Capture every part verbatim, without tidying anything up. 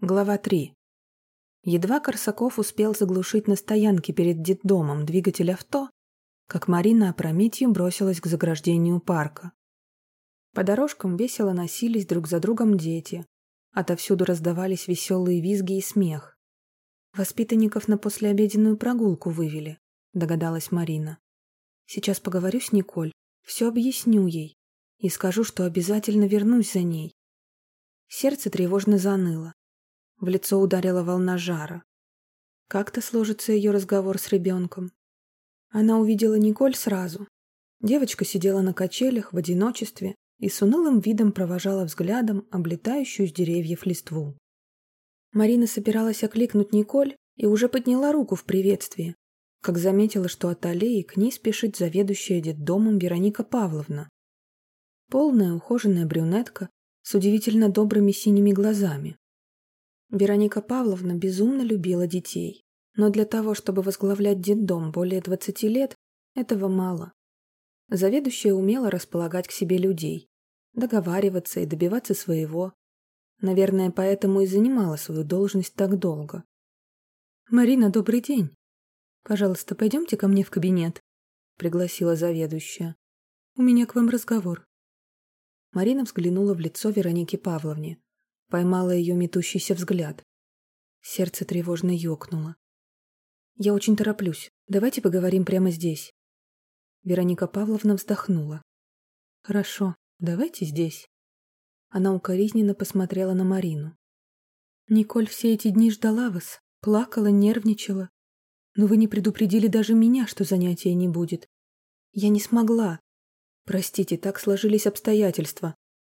Глава три. Едва Корсаков успел заглушить на стоянке перед детдомом двигатель авто, как Марина опрометью бросилась к заграждению парка. По дорожкам весело носились друг за другом дети. Отовсюду раздавались веселые визги и смех. «Воспитанников на послеобеденную прогулку вывели», — догадалась Марина. «Сейчас поговорю с Николь, все объясню ей и скажу, что обязательно вернусь за ней». Сердце тревожно заныло. В лицо ударила волна жара. Как-то сложится ее разговор с ребенком. Она увидела Николь сразу. Девочка сидела на качелях в одиночестве и с унылым видом провожала взглядом облетающую с деревьев листву. Марина собиралась окликнуть Николь и уже подняла руку в приветствии, как заметила, что от аллеи к ней спешит заведующая детдомом Вероника Павловна. Полная ухоженная брюнетка с удивительно добрыми синими глазами. Вероника Павловна безумно любила детей, но для того, чтобы возглавлять детдом более двадцати лет, этого мало. Заведующая умела располагать к себе людей, договариваться и добиваться своего. Наверное, поэтому и занимала свою должность так долго. «Марина, добрый день. Пожалуйста, пойдемте ко мне в кабинет», — пригласила заведующая. «У меня к вам разговор». Марина взглянула в лицо Веронике Павловне. Поймала ее метущийся взгляд. Сердце тревожно ёкнуло. «Я очень тороплюсь. Давайте поговорим прямо здесь». Вероника Павловна вздохнула. «Хорошо, давайте здесь». Она укоризненно посмотрела на Марину. «Николь все эти дни ждала вас, плакала, нервничала. Но вы не предупредили даже меня, что занятия не будет. Я не смогла. Простите, так сложились обстоятельства.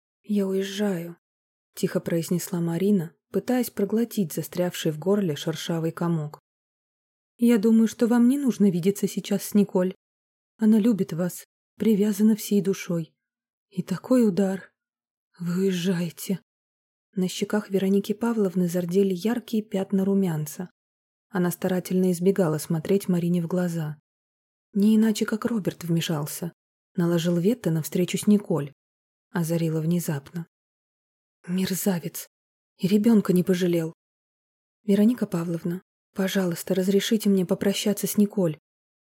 Я уезжаю», — тихо произнесла Марина, пытаясь проглотить застрявший в горле шершавый комок. «Я думаю, что вам не нужно видеться сейчас с Николь. Она любит вас, привязана всей душой. И такой удар. Вы уезжаете». На щеках Вероники Павловны зардели яркие пятна румянца. Она старательно избегала смотреть Марине в глаза. Не иначе, как Роберт вмешался. Наложил вето на встречу с Николь. Озарила внезапно. Мерзавец. И ребенка не пожалел. «Вероника Павловна, пожалуйста, разрешите мне попрощаться с Николь.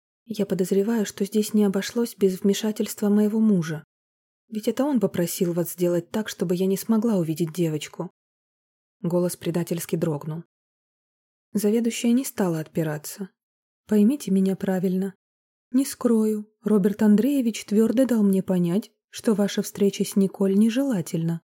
Я подозреваю, что здесь не обошлось без вмешательства моего мужа. Ведь это он попросил вас сделать так, чтобы я не смогла увидеть девочку». Голос предательски дрогнул. Заведующая не стала отпираться. «Поймите меня правильно. Не скрою, Роберт Андреевич твердо дал мне понять, что ваша встреча с Николь нежелательна.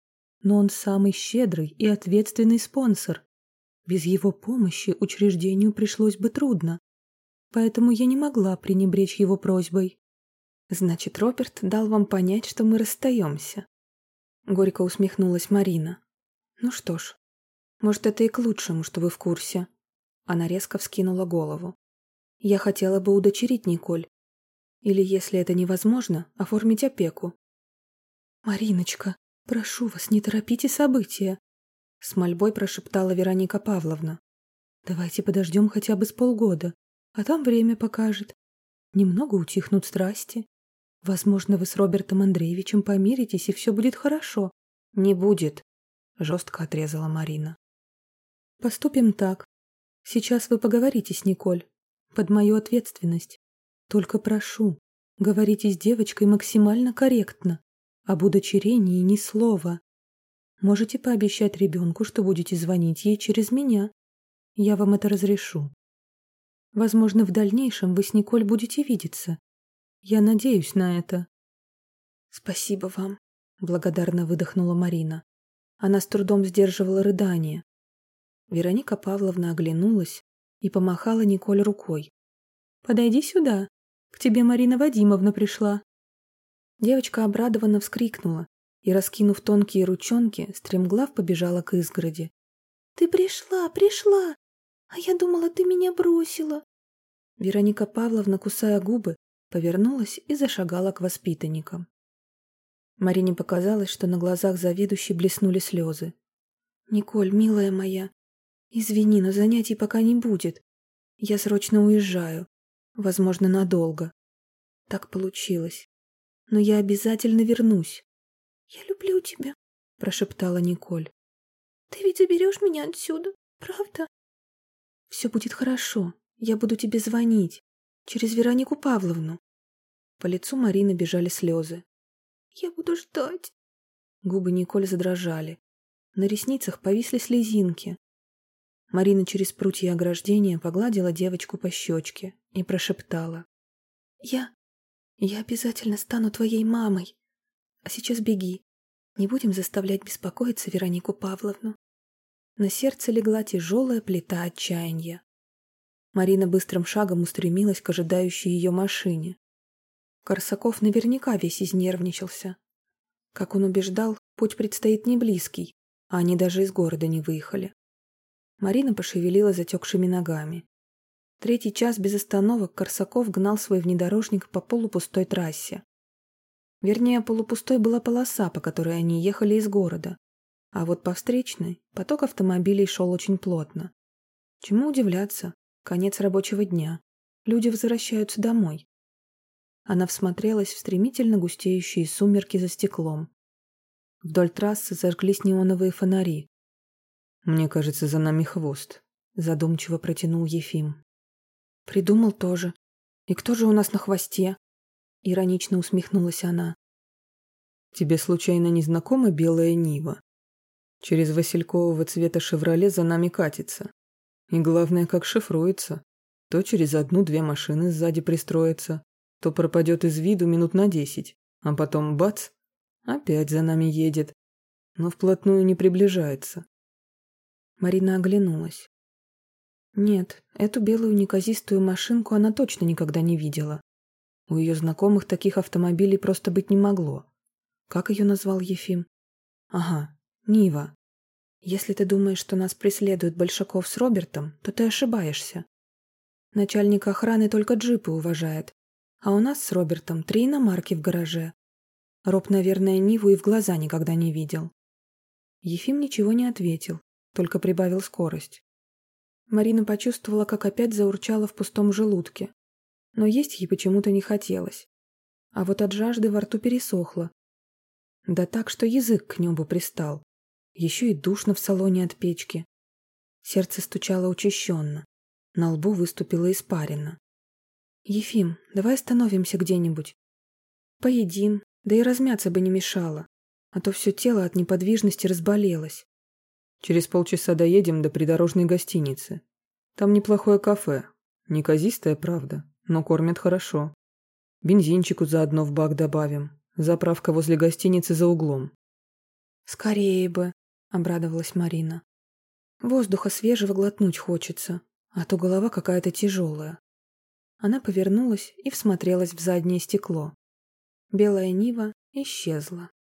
Но он самый щедрый и ответственный спонсор. Без его помощи учреждению пришлось бы трудно. Поэтому я не могла пренебречь его просьбой». «Значит, Роберт дал вам понять, что мы расстаемся?» Горько усмехнулась Марина. «Ну что ж, может, это и к лучшему, что вы в курсе». Она резко вскинула голову. «Я хотела бы удочерить Николь. Или, если это невозможно, оформить опеку». «Мариночка, прошу вас, не торопите события», — с мольбой прошептала Вероника Павловна. «Давайте подождем хотя бы с полгода, а там время покажет. Немного утихнут страсти. Возможно, вы с Робертом Андреевичем помиритесь, и все будет хорошо». «Не будет», — жестко отрезала Марина. «Поступим так. Сейчас вы поговорите с Николь. Под мою ответственность. Только прошу, говорите с девочкой максимально корректно. Об удочерении ни слова. Можете пообещать ребенку, что будете звонить ей через меня. Я вам это разрешу. Возможно, в дальнейшем вы с Николь будете видеться. Я надеюсь на это». «Спасибо вам», — благодарно выдохнула Марина. Она с трудом сдерживала рыдание. Вероника Павловна оглянулась и помахала Николь рукой. «Подойди сюда. К тебе Марина Вадимовна пришла». Девочка обрадованно вскрикнула и, раскинув тонкие ручонки, стремглав побежала к изгороди. «Ты пришла, пришла! А я думала, ты меня бросила!» Вероника Павловна, кусая губы, повернулась и зашагала к воспитанникам. Марине показалось, что на глазах заведующей блеснули слезы. «Николь, милая моя, извини, но занятий пока не будет. Я срочно уезжаю, возможно, надолго. Так получилось. Но я обязательно вернусь». «Я люблю тебя», — прошептала Николь. Ты ведь заберешь меня отсюда, правда? Все будет хорошо. Я буду тебе звонить. Через Веронику Павловну. По лицу Марины бежали слезы. Я буду ждать. Губы Николь задрожали. На ресницах повисли слезинки. Марина через прутья ограждения погладила девочку по щечке и прошептала. Я... я обязательно стану твоей мамой. А сейчас беги. Не будем заставлять беспокоиться Веронику Павловну. На сердце легла тяжелая плита отчаяния. Марина быстрым шагом устремилась к ожидающей ее машине. Корсаков наверняка весь изнервничался. Как он убеждал, путь предстоит не близкий, а они даже из города не выехали. Марина пошевелила затекшими ногами. Третий час без остановок Корсаков гнал свой внедорожник по полупустой трассе. Вернее, полупустой была полоса, по которой они ехали из города, а вот по встречной поток автомобилей шел очень плотно. Чему удивляться? Конец рабочего дня. Люди возвращаются домой. Она всмотрелась в стремительно густеющие сумерки за стеклом. Вдоль трассы зажглись неоновые фонари. «Мне кажется, за нами хвост», — задумчиво протянул Ефим. «Придумал тоже. И кто же у нас на хвосте?» — иронично усмехнулась она. «Тебе случайно не знакома белая Нива? Через василькового цвета «Шевроле» за нами катится. И главное, как шифруется. То через одну-две машины сзади пристроится, то пропадет из виду минут на десять, а потом бац, опять за нами едет, но вплотную не приближается». Марина оглянулась. Нет, эту белую неказистую машинку она точно никогда не видела. У ее знакомых таких автомобилей просто быть не могло. Как ее назвал Ефим? Ага, Нива. Если ты думаешь, что нас преследует Большаков с Робертом, то ты ошибаешься. Начальник охраны только джипы уважает, а у нас с Робертом три иномарки в гараже. Роб, наверное, Ниву и в глаза никогда не видел. Ефим ничего не ответил, только прибавил скорость. Марина почувствовала, как опять заурчала в пустом желудке, но есть ей почему-то не хотелось. А вот от жажды во рту пересохло. Да так, что язык к небу пристал. Еще и душно в салоне от печки. Сердце стучало учащенно. На лбу выступила испарина. «Ефим, давай остановимся где-нибудь. Поедим, да и размяться бы не мешало, а то все тело от неподвижности разболелось». «Через полчаса доедем до придорожной гостиницы. Там неплохое кафе. Неказистое, правда, но кормят хорошо. Бензинчику заодно в бак добавим. Заправка возле гостиницы за углом». «Скорее бы», — обрадовалась Марина. «Воздуха свежего глотнуть хочется, а то голова какая-то тяжелая». Она повернулась и всмотрелась в заднее стекло. Белая Нива исчезла.